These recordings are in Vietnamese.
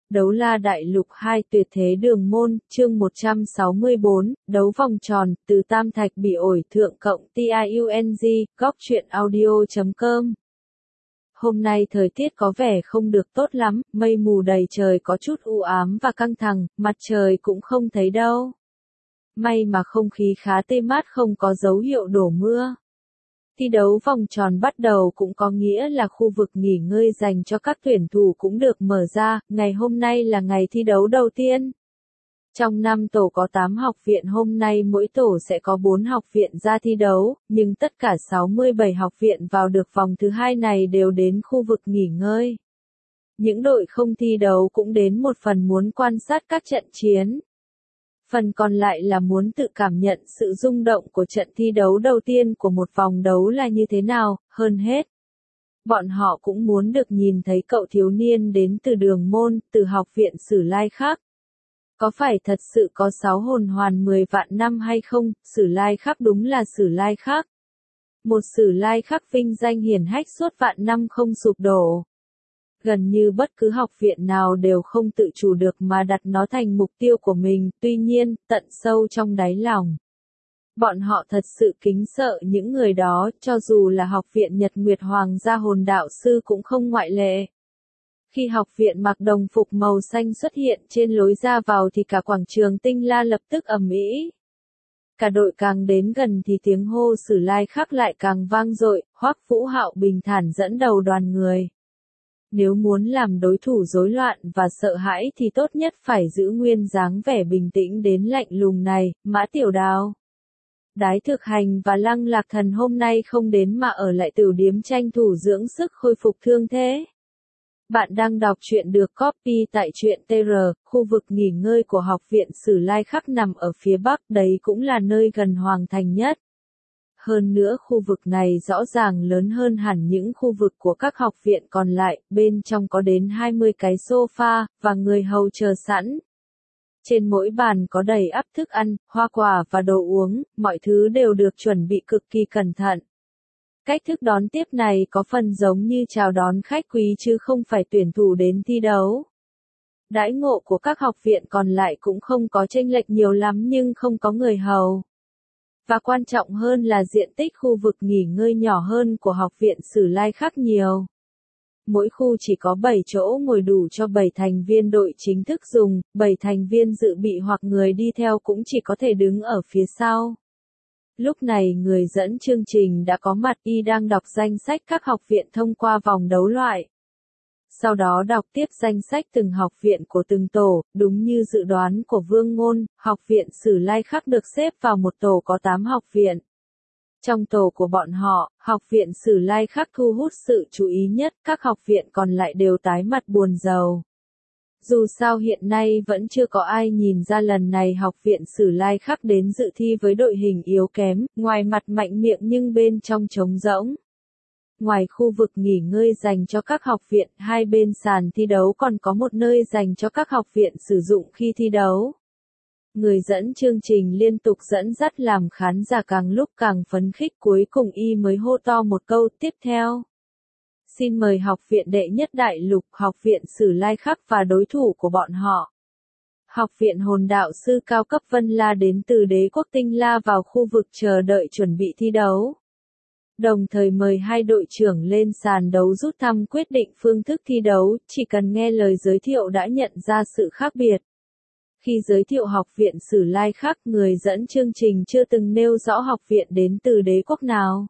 Đấu la đại lục 2 tuyệt thế đường môn, chương 164, đấu vòng tròn, từ Tam Thạch bị ổi thượng cộng TIUNG, góc truyện audio.com. Hôm nay thời tiết có vẻ không được tốt lắm, mây mù đầy trời có chút u ám và căng thẳng, mặt trời cũng không thấy đâu. May mà không khí khá tê mát, không có dấu hiệu đổ mưa. Thi đấu vòng tròn bắt đầu cũng có nghĩa là khu vực nghỉ ngơi dành cho các tuyển thủ cũng được mở ra, ngày hôm nay là ngày thi đấu đầu tiên. Trong 5 tổ có 8 học viện, hôm nay mỗi tổ sẽ có 4 học viện ra thi đấu, nhưng tất cả 67 học viện vào được vòng thứ 2 này đều đến khu vực nghỉ ngơi. Những đội không thi đấu cũng đến một phần muốn quan sát các trận chiến. Phần còn lại là muốn tự cảm nhận sự rung động của trận thi đấu đầu tiên của một vòng đấu là như thế nào, hơn hết. Bọn họ cũng muốn được nhìn thấy cậu thiếu niên đến từ đường môn, từ học viện Sử Lai Khắc. Có phải thật sự có 6 hồn hoàn 10 vạn năm hay không? Sử Lai Khắc đúng là Sử Lai Khắc. Một Sử Lai Khắc vinh danh hiển hách suốt vạn năm không sụp đổ. Gần như bất cứ học viện nào đều không tự chủ được mà đặt nó thành mục tiêu của mình, tuy nhiên, tận sâu trong đáy lòng. Bọn họ thật sự kính sợ những người đó, cho dù là học viện Nhật Nguyệt Hoàng gia hồn đạo sư cũng không ngoại lệ. Khi học viện mặc đồng phục màu xanh xuất hiện trên lối ra vào thì cả quảng trường Tinh La lập tức ầm ĩ. Cả đội càng đến gần thì tiếng hô Sử Lai Khắc lại càng vang dội, Hoắc Vũ Hạo bình thản dẫn đầu đoàn người. Nếu muốn làm đối thủ rối loạn và sợ hãi thì tốt nhất phải giữ nguyên dáng vẻ bình tĩnh đến lạnh lùng này, Mã Tiểu Đào. Đái Thực Hành và Lăng Lạc Thần hôm nay không đến mà ở lại tửu điếm tranh thủ dưỡng sức khôi phục thương thế. Bạn đang đọc truyện được copy tại truyện TR, khu vực nghỉ ngơi của học viện Sử Lai Khắc nằm ở phía bắc, đấy cũng là nơi gần Hoàng Thành nhất. Hơn nữa khu vực này rõ ràng lớn hơn hẳn những khu vực của các học viện còn lại, bên trong có đến 20 cái sofa, và người hầu chờ sẵn. Trên mỗi bàn có đầy ắp thức ăn, hoa quả và đồ uống, mọi thứ đều được chuẩn bị cực kỳ cẩn thận. Cách thức đón tiếp này có phần giống như chào đón khách quý chứ không phải tuyển thủ đến thi đấu. Đãi ngộ của các học viện còn lại cũng không có chênh lệch nhiều lắm nhưng không có người hầu. Và quan trọng hơn là diện tích khu vực nghỉ ngơi nhỏ hơn của học viện Sử Lai Khắc nhiều. Mỗi khu chỉ có 7 chỗ ngồi đủ cho 7 thành viên đội chính thức dùng, 7 thành viên dự bị hoặc người đi theo cũng chỉ có thể đứng ở phía sau. Lúc này người dẫn chương trình đã có mặt, y đang đọc danh sách các học viện thông qua vòng đấu loại. Sau đó đọc tiếp danh sách từng học viện của từng tổ, đúng như dự đoán của Vương Ngôn, học viện Sử Lai Khắc được xếp vào một tổ có 8 học viện. Trong tổ của bọn họ, học viện Sử Lai Khắc thu hút sự chú ý nhất, các học viện còn lại đều tái mặt buồn rầu. Dù sao hiện nay vẫn chưa có ai nhìn ra lần này học viện Sử Lai Khắc đến dự thi với đội hình yếu kém, ngoài mặt mạnh miệng nhưng bên trong trống rỗng. Ngoài khu vực nghỉ ngơi dành cho các học viện, hai bên sàn thi đấu còn có một nơi dành cho các học viện sử dụng khi thi đấu. Người dẫn chương trình liên tục dẫn dắt làm khán giả càng lúc càng phấn khích, cuối cùng y mới hô to một câu tiếp theo. Xin mời học viện đệ nhất đại lục, học viện Sử Lai Khắc và đối thủ của bọn họ. Học viện hồn đạo sư cao cấp Vân La đến từ đế quốc Tinh La vào khu vực chờ đợi chuẩn bị thi đấu. Đồng thời mời hai đội trưởng lên sàn đấu rút thăm quyết định phương thức thi đấu, chỉ cần nghe lời giới thiệu đã nhận ra sự khác biệt. Khi giới thiệu học viện Sử Lai Khắc, người dẫn chương trình chưa từng nêu rõ học viện đến từ đế quốc nào.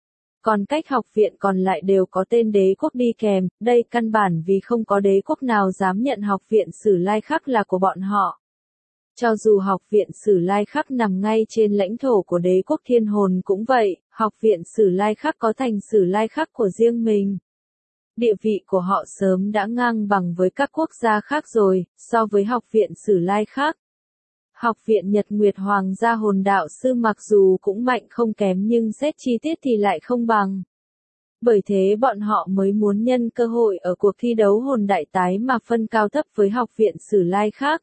Còn cách học viện còn lại đều có tên đế quốc đi kèm, đây căn bản vì không có đế quốc nào dám nhận học viện Sử Lai Khắc là của bọn họ. Cho dù học viện Sử Lai Khắc nằm ngay trên lãnh thổ của đế quốc Thiên Hồn cũng vậy, học viện Sử Lai Khắc có thành Sử Lai Khắc của riêng mình. Địa vị của họ sớm đã ngang bằng với các quốc gia khác rồi, so với học viện Sử Lai Khắc. Học viện Nhật Nguyệt Hoàng gia hồn đạo sư mặc dù cũng mạnh không kém nhưng xét chi tiết thì lại không bằng. Bởi thế bọn họ mới muốn nhân cơ hội ở cuộc thi đấu hồn đại tái mà phân cao thấp với học viện Sử Lai Khắc.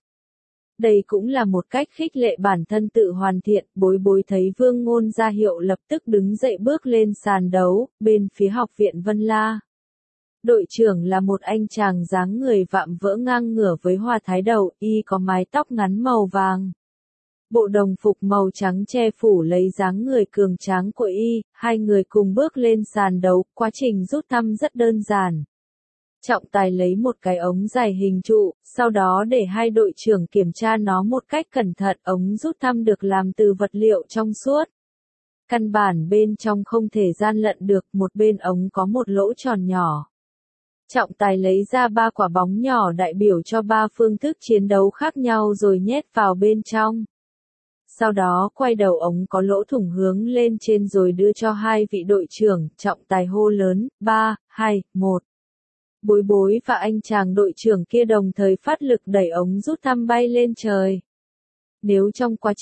Đây cũng là một cách khích lệ bản thân tự hoàn thiện, Bối Bối thấy Vương Ngôn ra hiệu lập tức đứng dậy bước lên sàn đấu, bên phía học viện Vân La. Đội trưởng là một anh chàng dáng người vạm vỡ ngang ngửa với hoa thái đầu, y có mái tóc ngắn màu vàng. Bộ đồng phục màu trắng che phủ lấy dáng người cường tráng của y, hai người cùng bước lên sàn đấu, quá trình rút thăm rất đơn giản. Trọng tài lấy một cái ống dài hình trụ, sau đó để hai đội trưởng kiểm tra nó một cách cẩn thận. Ống rút thăm được làm từ vật liệu trong suốt. Căn bản bên trong không thể gian lận được, một bên ống có một lỗ tròn nhỏ. Trọng tài lấy ra 3 quả bóng nhỏ đại biểu cho 3 phương thức chiến đấu khác nhau rồi nhét vào bên trong. Sau đó quay đầu ống có lỗ thủng hướng lên trên rồi đưa cho hai vị đội trưởng. Trọng tài hô lớn, 3, 2, 1. Bối bối và anh chàng đội trưởng kia đồng thời phát lực đẩy ống rút thăm bay lên trời. Nếu trong quá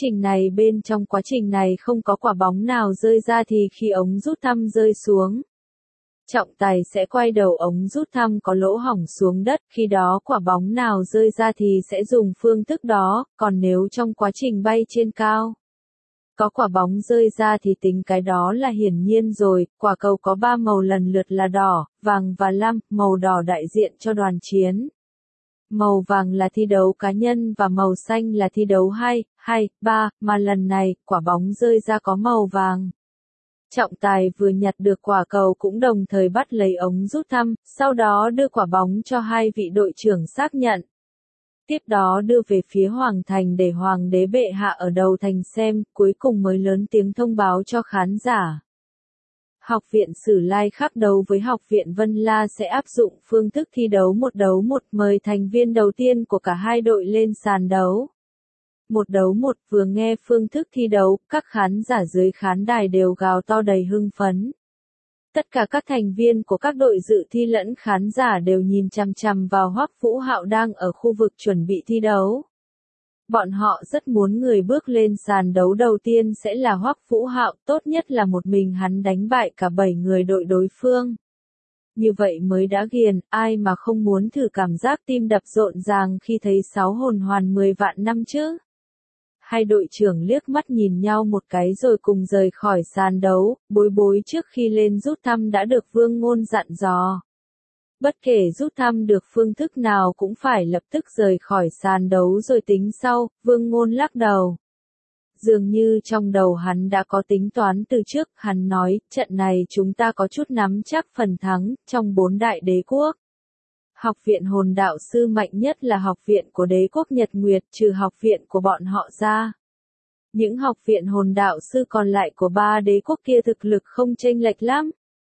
trình này không có quả bóng nào rơi ra thì khi ống rút thăm rơi xuống, trọng tài sẽ quay đầu ống rút thăm có lỗ hổng xuống đất, khi đó quả bóng nào rơi ra thì sẽ dùng phương thức đó, còn nếu trong quá trình bay trên cao có quả bóng rơi ra thì tính cái đó là hiển nhiên rồi. Quả cầu có 3 màu lần lượt là đỏ, vàng và lam, màu đỏ đại diện cho đoàn chiến. Màu vàng là thi đấu cá nhân và màu xanh là thi đấu 2, 2, 3, mà lần này, quả bóng rơi ra có màu vàng. Trọng tài vừa nhặt được quả cầu cũng đồng thời bắt lấy ống rút thăm, sau đó đưa quả bóng cho hai vị đội trưởng xác nhận. Tiếp đó đưa về phía Hoàng thành để Hoàng đế bệ hạ ở đầu thành xem, cuối cùng mới lớn tiếng thông báo cho khán giả. Học viện Sử Lai Khắc đấu với Học viện Vân La sẽ áp dụng phương thức thi đấu 1 đấu 1, mời thành viên đầu tiên của cả hai đội lên sàn đấu. 1 đấu 1, vừa nghe phương thức thi đấu, các khán giả dưới khán đài đều gào to đầy hưng phấn. Tất cả các thành viên của các đội dự thi lẫn khán giả đều nhìn chằm chằm vào Hoắc Vũ Hạo đang ở khu vực chuẩn bị thi đấu. Bọn họ rất muốn người bước lên sàn đấu đầu tiên sẽ là Hoắc Vũ Hạo, tốt nhất là một mình hắn đánh bại cả 7 người đội đối phương. Như vậy mới đã ghiền, ai mà không muốn thử cảm giác tim đập rộn ràng khi thấy 6 hồn hoàn 10 vạn năm chứ. Hai đội trưởng liếc mắt nhìn nhau một cái rồi cùng rời khỏi sàn đấu. Bối bối trước khi lên rút thăm đã được Vương Ngôn dặn dò. Bất kể rút thăm được phương thức nào cũng phải lập tức rời khỏi sàn đấu rồi tính sau. Vương Ngôn lắc đầu. Dường như trong đầu hắn đã có tính toán từ trước, hắn nói, trận này chúng ta có chút nắm chắc phần thắng, trong 4 đại đế quốc. Học viện hồn đạo sư mạnh nhất là học viện của đế quốc Nhật Nguyệt, trừ học viện của bọn họ ra. Những học viện hồn đạo sư còn lại của 3 đế quốc kia thực lực không chênh lệch lắm.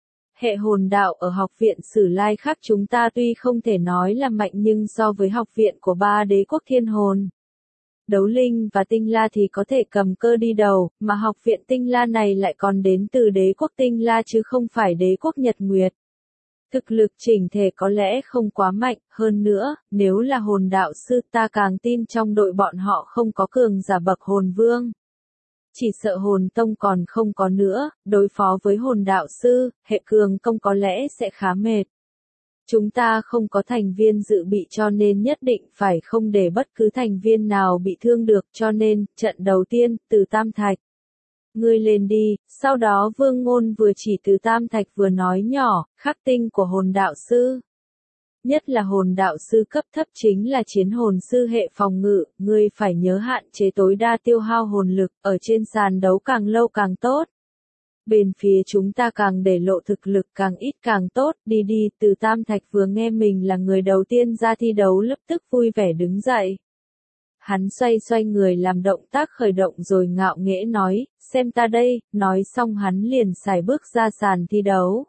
Hệ hồn đạo ở học viện Sử Lai Khắc chúng ta tuy không thể nói là mạnh nhưng so với học viện của 3 đế quốc thiên hồn, đấu linh và tinh la thì có thể cầm cơ đi đầu, mà học viện tinh la này lại còn đến từ đế quốc tinh la chứ không phải đế quốc Nhật Nguyệt. Thực lực chỉnh thể có lẽ không quá mạnh, hơn nữa, nếu là hồn đạo sư ta càng tin trong đội bọn họ không có cường giả bậc hồn vương. Chỉ sợ hồn tông còn không có nữa, đối phó với hồn đạo sư, hệ cường công có lẽ sẽ khá mệt. Chúng ta không có thành viên dự bị cho nên nhất định phải không để bất cứ thành viên nào bị thương được cho nên, trận đầu tiên, từ Tam Thạch. Ngươi lên đi, sau đó Vương Ngôn vừa chỉ từ Tam Thạch vừa nói nhỏ, khắc tinh của hồn đạo sư. Nhất là hồn đạo sư cấp thấp chính là chiến hồn sư hệ phòng ngự, ngươi phải nhớ hạn chế tối đa tiêu hao hồn lực, ở trên sàn đấu càng lâu càng tốt. Bên phía chúng ta càng để lộ thực lực càng ít càng tốt, đi đi, từ Tam Thạch vừa nghe mình là người đầu tiên ra thi đấu lập tức vui vẻ đứng dậy. Hắn xoay người làm động tác khởi động rồi ngạo nghễ nói, xem ta đây, nói xong hắn liền sải bước ra sàn thi đấu.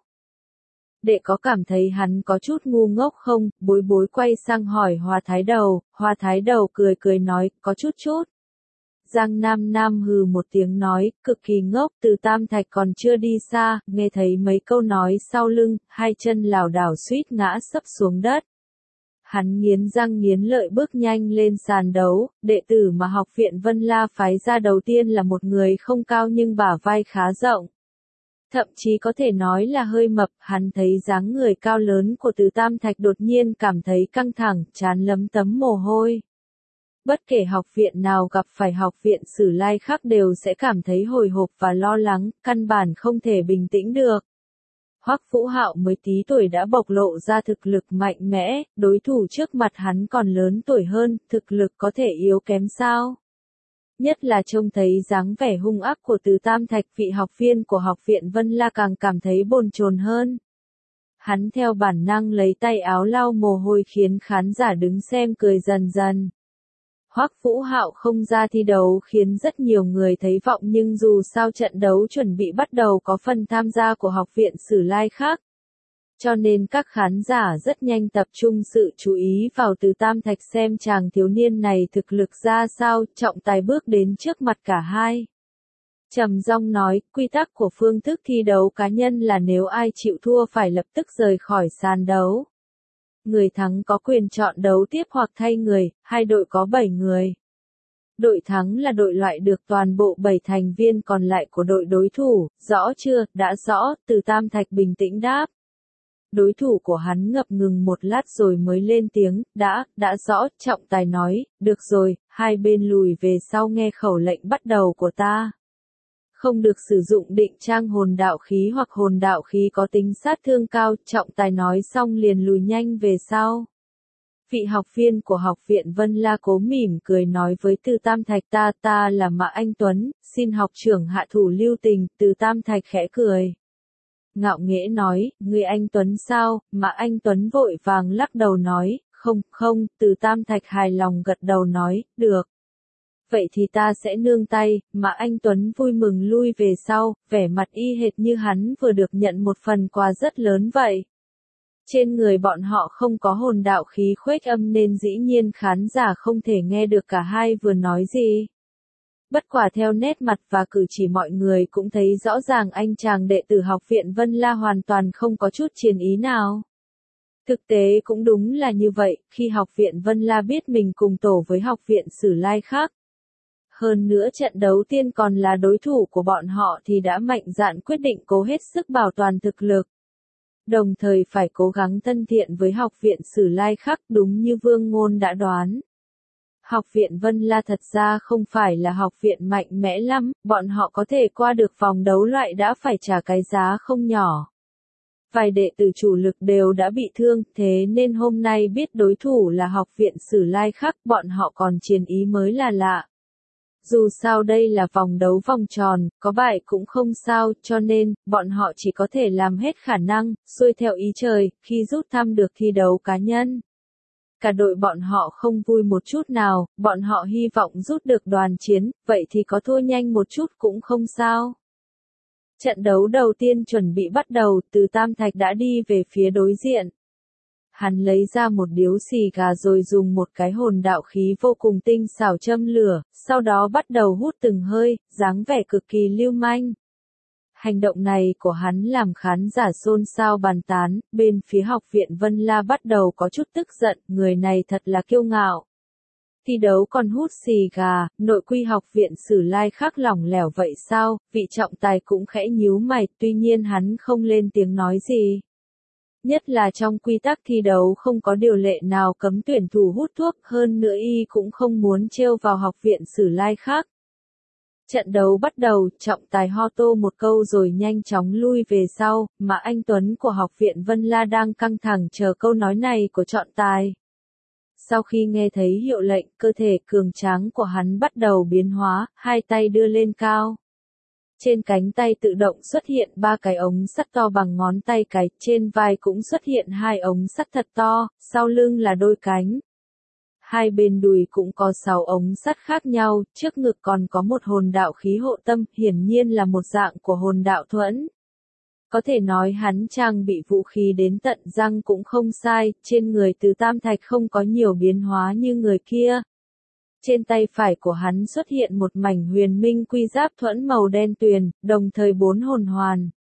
Đệ có cảm thấy hắn có chút ngu ngốc không? Bối bối quay sang hỏi Hoa Thái Đầu cười nói, có chút. Giang Nam Nam hừ một tiếng nói, cực kỳ ngốc, từ Tam Thạch còn chưa đi xa, nghe thấy mấy câu nói sau lưng, hai chân lảo đảo suýt ngã sấp xuống đất. Hắn nghiến răng nghiến lợi bước nhanh lên sàn đấu, đệ tử mà học viện Vân La phái ra đầu tiên là một người không cao nhưng bả vai khá rộng. Thậm chí có thể nói là hơi mập, hắn thấy dáng người cao lớn của từ Tam Thạch đột nhiên cảm thấy căng thẳng, trán lấm tấm mồ hôi. Bất kể học viện nào gặp phải học viện Sử Lai Khắc đều sẽ cảm thấy hồi hộp và lo lắng, căn bản không thể bình tĩnh được. Hoắc Vũ Hạo mới tí tuổi đã bộc lộ ra thực lực mạnh mẽ, đối thủ trước mặt hắn còn lớn tuổi hơn, thực lực có thể yếu kém sao? Nhất là trông thấy dáng vẻ hung ác của Từ Tam Thạch, vị học viên của học viện Vân La càng cảm thấy bồn chồn hơn. Hắn theo bản năng lấy tay áo lau mồ hôi khiến khán giả đứng xem cười dần dần. Hoắc Vũ Hạo không ra thi đấu khiến rất nhiều người thấy vọng, nhưng dù sao trận đấu chuẩn bị bắt đầu có phần tham gia của học viện Sử Lai khác. Cho nên các khán giả rất nhanh tập trung sự chú ý vào Từ Tam Thạch xem chàng thiếu niên này thực lực ra sao. Trọng tài bước đến trước mặt cả hai. Trầm giọng nói, quy tắc của phương thức thi đấu cá nhân là nếu ai chịu thua phải lập tức rời khỏi sàn đấu. Người thắng có quyền chọn đấu tiếp hoặc thay người, hai đội có 7 người. Đội thắng là đội loại được toàn bộ 7 thành viên còn lại của đội đối thủ, rõ chưa? Đã rõ, Từ Tam Thạch bình tĩnh đáp. Đối thủ của hắn ngập ngừng một lát rồi mới lên tiếng, đã rõ, trọng tài nói, được rồi, hai bên lùi về sau nghe khẩu lệnh bắt đầu của ta. Không được sử dụng định trang hồn đạo khí hoặc hồn đạo khí có tính sát thương cao, trọng tài nói xong liền lùi nhanh về sau. Vị học viên của học viện Vân La cố mỉm cười nói với Từ Tam Thạch, ta là Mã Anh Tuấn, xin học trưởng hạ thủ lưu tình. Từ Tam Thạch khẽ cười. Ngạo nghễ nói, ngươi Anh Tuấn sao? Mã Anh Tuấn vội vàng lắc đầu nói, không. Từ Tam Thạch hài lòng gật đầu nói, được. Vậy thì ta sẽ nương tay. Mã Anh Tuấn vui mừng lui về sau, vẻ mặt y hệt như hắn vừa được nhận một phần quà rất lớn vậy. Trên người bọn họ không có hồn đạo khí khuếch âm nên dĩ nhiên khán giả không thể nghe được cả hai vừa nói gì. Bất quả theo nét mặt và cử chỉ mọi người cũng thấy rõ ràng anh chàng đệ tử học viện Vân La hoàn toàn không có chút chiến ý nào. Thực tế cũng đúng là như vậy, khi học viện Vân La biết mình cùng tổ với học viện Sử Lai khác. Hơn nữa trận đấu tiên còn là đối thủ của bọn họ thì đã mạnh dạn quyết định cố hết sức bảo toàn thực lực. Đồng thời phải cố gắng thân thiện với học viện Sử Lai khác, đúng như Vương Ngôn đã đoán. Học viện Vân La thật ra không phải là học viện mạnh mẽ lắm, bọn họ có thể qua được vòng đấu loại đã phải trả cái giá không nhỏ. Vài đệ tử chủ lực đều đã bị thương, thế nên hôm nay biết đối thủ là học viện Sử Lai khác, bọn họ còn chiến ý mới là lạ. Dù sao đây là vòng đấu vòng tròn, có bại cũng không sao, cho nên, bọn họ chỉ có thể làm hết khả năng, xuôi theo ý trời, khi rút thăm được thi đấu cá nhân. Cả đội bọn họ không vui một chút nào, bọn họ hy vọng rút được đoàn chiến, vậy thì có thua nhanh một chút cũng không sao. Trận đấu đầu tiên chuẩn bị bắt đầu, Từ Tam Thạch đã đi về phía đối diện. Hắn lấy ra một điếu xì gà rồi dùng một cái hồn đạo khí vô cùng tinh xảo châm lửa, sau đó bắt đầu hút từng hơi, dáng vẻ cực kỳ lưu manh. Hành động này của hắn làm khán giả xôn xao bàn tán, bên phía học viện Vân La bắt đầu có chút tức giận, người này thật là kiêu ngạo. Thi đấu còn hút xì gà, nội quy học viện Sử Lai khác lỏng lẻo vậy sao? Vị trọng tài cũng khẽ nhíu mày, tuy nhiên hắn không lên tiếng nói gì. Nhất là trong quy tắc thi đấu không có điều lệ nào cấm tuyển thủ hút thuốc, hơn nữa y cũng không muốn trêu vào học viện Sử Lai khác. Trận đấu bắt đầu, trọng tài ho tô một câu rồi nhanh chóng lui về sau, mà anh Tuấn của học viện Vân La đang căng thẳng chờ câu nói này của trọng tài. Sau khi nghe thấy hiệu lệnh, cơ thể cường tráng của hắn bắt đầu biến hóa, hai tay đưa lên cao. Trên cánh tay tự động xuất hiện 3 cái ống sắt to bằng ngón tay cái, trên vai cũng xuất hiện 2 ống sắt thật to, sau lưng là đôi cánh. Hai bên đùi cũng có 6 ống sắt khác nhau, trước ngực còn có một hồn đạo khí hộ tâm, hiển nhiên là một dạng của hồn đạo thuẫn. Có thể nói hắn trang bị vũ khí đến tận răng cũng không sai, trên người Từ Tam Thạch không có nhiều biến hóa như người kia. Trên tay phải của hắn xuất hiện một mảnh huyền minh quy giáp thuẫn màu đen tuyền, đồng thời 4 hồn hoàn.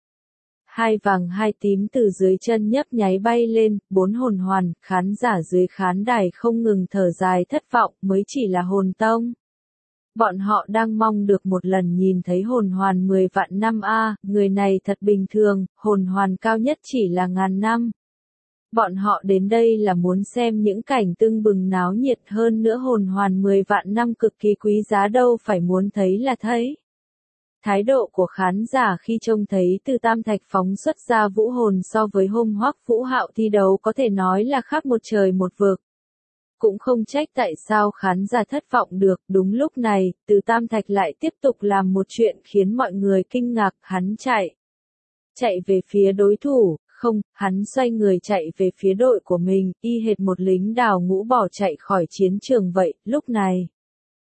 2 vàng 2 tím từ dưới chân nhấp nháy bay lên, 4 hồn hoàn, khán giả dưới khán đài không ngừng thở dài thất vọng, mới chỉ là hồn tông. Bọn họ đang mong được một lần nhìn thấy hồn hoàn 10 vạn năm người này thật bình thường, hồn hoàn cao nhất chỉ là 1000 năm. Bọn họ đến đây là muốn xem những cảnh tưng bừng náo nhiệt, hơn nữa hồn hoàn 10 vạn năm cực kỳ quý giá đâu phải muốn thấy là thấy. Thái độ của khán giả khi trông thấy Từ Tam Thạch phóng xuất ra vũ hồn so với hôm Hoắc Vũ Hạo thi đấu có thể nói là khác một trời một vực. Cũng không trách tại sao khán giả thất vọng được, đúng lúc này, Từ Tam Thạch lại tiếp tục làm một chuyện khiến mọi người kinh ngạc, hắn chạy về phía đối thủ, không, hắn xoay người chạy về phía đội của mình, y hệt một lính đào ngũ bỏ chạy khỏi chiến trường vậy, lúc này.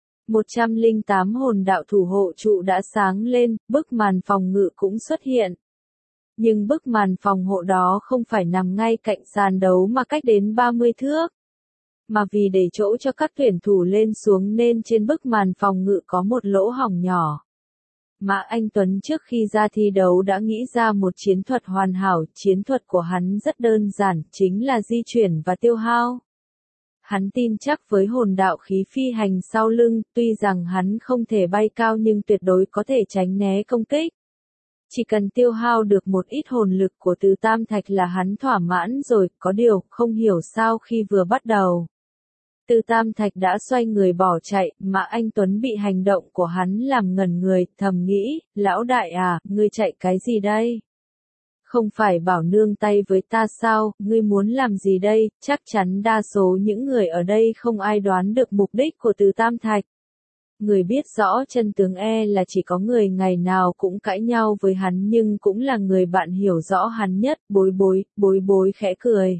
108 hồn đạo thủ hộ trụ đã sáng lên, bức màn phòng ngự cũng xuất hiện. Nhưng bức màn phòng hộ đó không phải nằm ngay cạnh sàn đấu mà cách đến 30 thước. Mà vì để chỗ cho các tuyển thủ lên xuống nên trên bức màn phòng ngự có một lỗ hổng nhỏ. Mã Anh Tuấn trước khi ra thi đấu đã nghĩ ra một chiến thuật hoàn hảo, chiến thuật của hắn rất đơn giản, chính là di chuyển và tiêu hao. Hắn tin chắc với hồn đạo khí phi hành sau lưng, tuy rằng hắn không thể bay cao nhưng tuyệt đối có thể tránh né công kích. Chỉ cần tiêu hao được một ít hồn lực của Từ Tam Thạch là hắn thỏa mãn rồi, có điều, không hiểu sao khi vừa bắt đầu. Từ Tam Thạch đã xoay người bỏ chạy, mà anh Tuấn bị hành động của hắn làm ngẩn người, thầm nghĩ, lão đại à, ngươi chạy cái gì đây? Không phải bảo nương tay với ta sao, ngươi muốn làm gì đây? Chắc chắn đa số những người ở đây không ai đoán được mục đích của Từ Tam Thạch. Người biết rõ chân tướng là chỉ có người ngày nào cũng cãi nhau với hắn nhưng cũng là người bạn hiểu rõ hắn nhất, bối bối khẽ cười.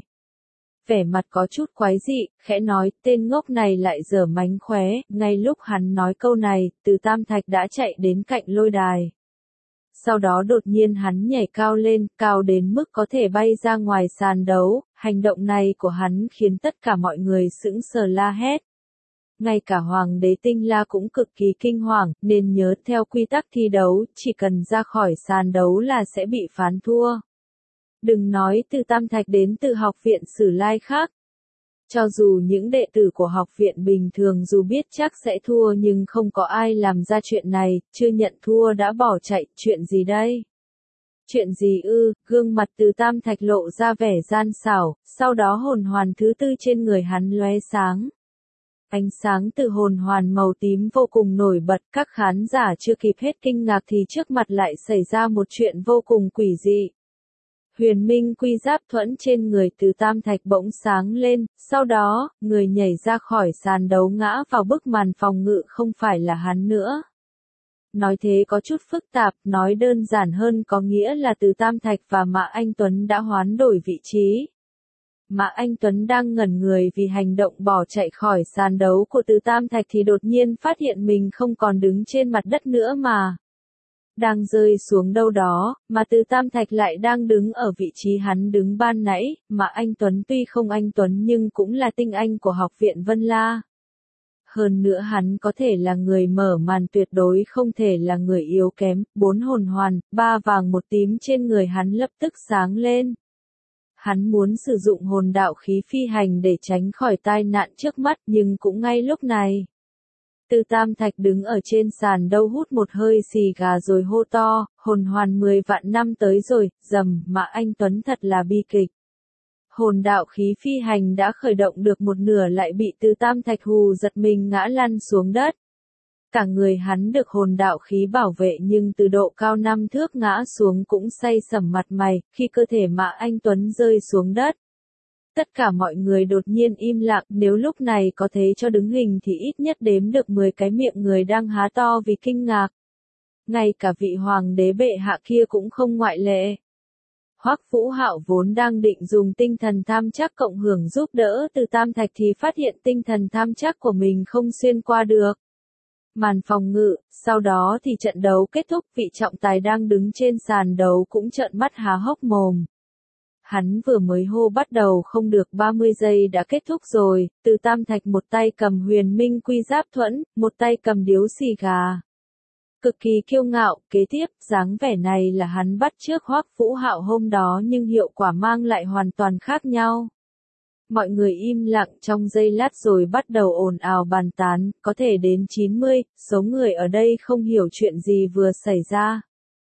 Vẻ mặt có chút quái dị, khẽ nói, tên ngốc này lại giở mánh khóe, ngay lúc hắn nói câu này, Từ Tam Thạch đã chạy đến cạnh lôi đài. Sau đó đột nhiên hắn nhảy cao lên, cao đến mức có thể bay ra ngoài sàn đấu, hành động này của hắn khiến tất cả mọi người sững sờ la hét. Ngay cả Hoàng đế Tinh La cũng cực kỳ kinh hoàng, nên nhớ theo quy tắc thi đấu, chỉ cần ra khỏi sàn đấu là sẽ bị phán thua. Đừng nói Từ Tam Thạch đến từ học viện Sử Lai khác. Cho dù những đệ tử của học viện bình thường dù biết chắc sẽ thua nhưng không có ai làm ra chuyện này, chưa nhận thua đã bỏ chạy, chuyện gì đây? Chuyện gì ư? Gương mặt Từ Tam Thạch lộ ra vẻ gian xảo, sau đó hồn hoàn thứ tư trên người hắn lóe sáng. Ánh sáng từ hồn hoàn màu tím vô cùng nổi bật, các khán giả chưa kịp hết kinh ngạc thì trước mặt lại xảy ra một chuyện vô cùng quỷ dị. Huyền Minh Quy Giáp thuẫn trên người Từ Tam Thạch bỗng sáng lên, sau đó, người nhảy ra khỏi sàn đấu ngã vào bức màn phòng ngự không phải là hắn nữa. Nói thế có chút phức tạp, nói đơn giản hơn có nghĩa là Từ Tam Thạch và Mã Anh Tuấn đã hoán đổi vị trí. Mã Anh Tuấn đang ngẩn người vì hành động bỏ chạy khỏi sàn đấu của Từ Tam Thạch thì đột nhiên phát hiện mình không còn đứng trên mặt đất nữa mà đang rơi xuống đâu đó, mà Từ Tam Thạch lại đang đứng ở vị trí hắn đứng ban nãy, mà anh Tuấn tuy không anh Tuấn nhưng cũng là tinh anh của học viện Vân La. Hơn nữa hắn có thể là người mở màn tuyệt đối không thể là người yếu kém, 4 hồn hoàn, 3 vàng 1 tím trên người hắn lập tức sáng lên. Hắn muốn sử dụng hồn đạo khí phi hành để tránh khỏi tai nạn trước mắt nhưng cũng ngay lúc này. Từ Tam Thạch đứng ở trên sàn đấu hút một hơi xì gà rồi hô to, hồn hoàn 10 vạn năm tới rồi, rầm, mà anh Tuấn thật là bi kịch. Hồn đạo khí phi hành đã khởi động được một nửa lại bị Từ Tam Thạch hù giật mình ngã lăn xuống đất. Cả người hắn được hồn đạo khí bảo vệ nhưng từ độ cao 5 thước ngã xuống cũng say sẩm mặt mày, khi cơ thể Mã Anh Tuấn rơi xuống đất. Tất cả mọi người đột nhiên im lặng, nếu lúc này có thế cho đứng hình thì ít nhất đếm được 10 cái miệng người đang há to vì kinh ngạc. Ngay cả vị hoàng đế bệ hạ kia cũng không ngoại lệ. Hoắc Vũ Hạo vốn đang định dùng tinh thần tham trắc cộng hưởng giúp đỡ Từ Tam Thạch thì phát hiện tinh thần tham trắc của mình không xuyên qua được màn phòng ngự, sau đó thì trận đấu kết thúc, vị trọng tài đang đứng trên sàn đấu cũng trợn mắt há hốc mồm. Hắn vừa mới hô bắt đầu không được 30 giây đã kết thúc rồi, Từ Tam Thạch một tay cầm Huyền Minh Quy Giáp thuẫn, một tay cầm điếu xì gà. Cực kỳ kiêu ngạo, kế tiếp, dáng vẻ này là hắn bắt chước Hoắc Vũ Hạo hôm đó nhưng hiệu quả mang lại hoàn toàn khác nhau. Mọi người im lặng trong giây lát rồi bắt đầu ồn ào bàn tán, có thể đến 90, số người ở đây không hiểu chuyện gì vừa xảy ra.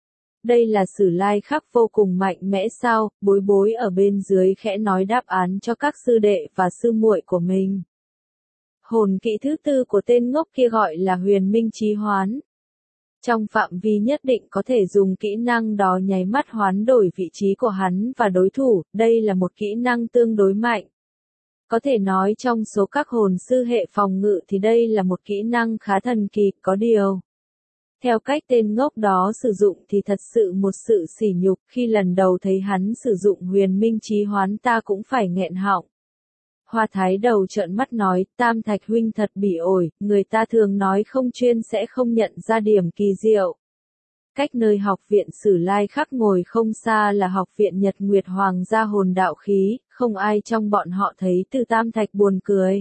Đây là Sử Lai khắc vô cùng mạnh mẽ sao, bối ở bên dưới khẽ nói đáp án cho các sư đệ và sư muội của mình. Hồn kỹ thứ tư của tên ngốc kia gọi là Huyền Minh Chí Hoán. Trong phạm vi nhất định có thể dùng kỹ năng đó nháy mắt hoán đổi vị trí của hắn và đối thủ, đây là một kỹ năng tương đối mạnh. Có thể nói trong số các hồn sư hệ phòng ngự thì đây là một kỹ năng khá thần kỳ, có điều. Theo cách tên ngốc đó sử dụng thì thật sự một sự sỉ nhục, khi lần đầu thấy hắn sử dụng huyền minh chí hoán ta cũng phải nghẹn họng. Hoa Thái Đầu trợn mắt nói, Tam Thạch huynh thật bỉ ổi, người ta thường nói không chuyên sẽ không nhận ra điểm kỳ diệu. Cách nơi học viện Sử Lai Khắc ngồi không xa là học viện Nhật Nguyệt Hoàng gia hồn đạo khí, không ai trong bọn họ thấy Từ Tam Thạch buồn cười.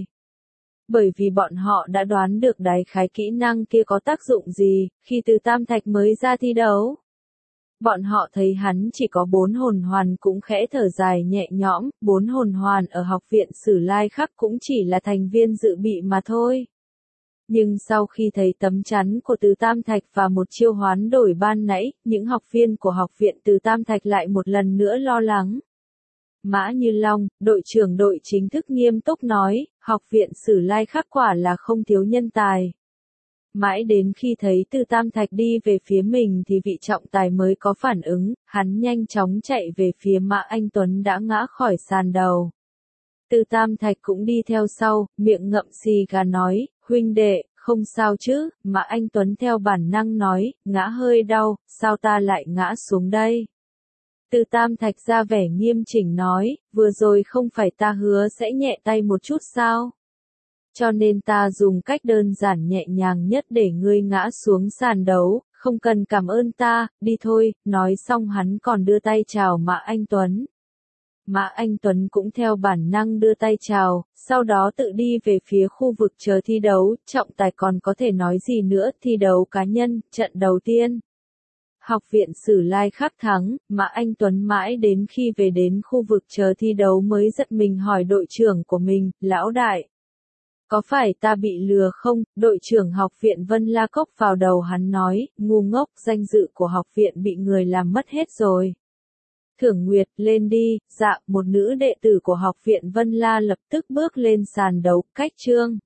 Bởi vì bọn họ đã đoán được đại khái kỹ năng kia có tác dụng gì, khi Từ Tam Thạch mới ra thi đấu. Bọn họ thấy hắn chỉ có 4 hồn hoàn cũng khẽ thở dài nhẹ nhõm, 4 hồn hoàn ở học viện Sử Lai Khắc cũng chỉ là thành viên dự bị mà thôi. Nhưng sau khi thấy tấm chắn của Từ Tam Thạch và một chiêu hoán đổi ban nãy, những học viên của học viện Từ Tam Thạch lại một lần nữa lo lắng. Mã Như Long, đội trưởng đội chính thức nghiêm túc nói, học viện Sử Lai Khắc quả là không thiếu nhân tài. Mãi đến khi thấy Từ Tam Thạch đi về phía mình thì vị trọng tài mới có phản ứng, hắn nhanh chóng chạy về phía Mã Anh Tuấn đã ngã khỏi sàn đầu. Từ Tam Thạch cũng đi theo sau, miệng ngậm xì gà nói, huynh đệ, không sao chứ, Mã Anh Tuấn theo bản năng nói, ngã hơi đau, sao ta lại ngã xuống đây? Từ Tam Thạch ra vẻ nghiêm chỉnh nói, vừa rồi không phải ta hứa sẽ nhẹ tay một chút sao? Cho nên ta dùng cách đơn giản nhẹ nhàng nhất để ngươi ngã xuống sàn đấu, không cần cảm ơn ta, đi thôi, nói xong hắn còn đưa tay chào Mã Anh Tuấn. Mã Anh Tuấn cũng theo bản năng đưa tay chào, sau đó tự đi về phía khu vực chờ thi đấu, trọng tài còn có thể nói gì nữa, thi đấu cá nhân, trận đầu tiên. Học viện Sử Lai Khắc thắng, Mã Anh Tuấn mãi đến khi về đến khu vực chờ thi đấu mới giật mình hỏi đội trưởng của mình, lão đại. Có phải ta bị lừa không? Đội trưởng học viện Vân La Cốc vào đầu hắn nói, ngu ngốc, danh dự của học viện bị người làm mất hết rồi. Thưởng Nguyệt, lên đi, dạ, một nữ đệ tử của học viện Vân La lập tức bước lên sàn đấu, cách chương.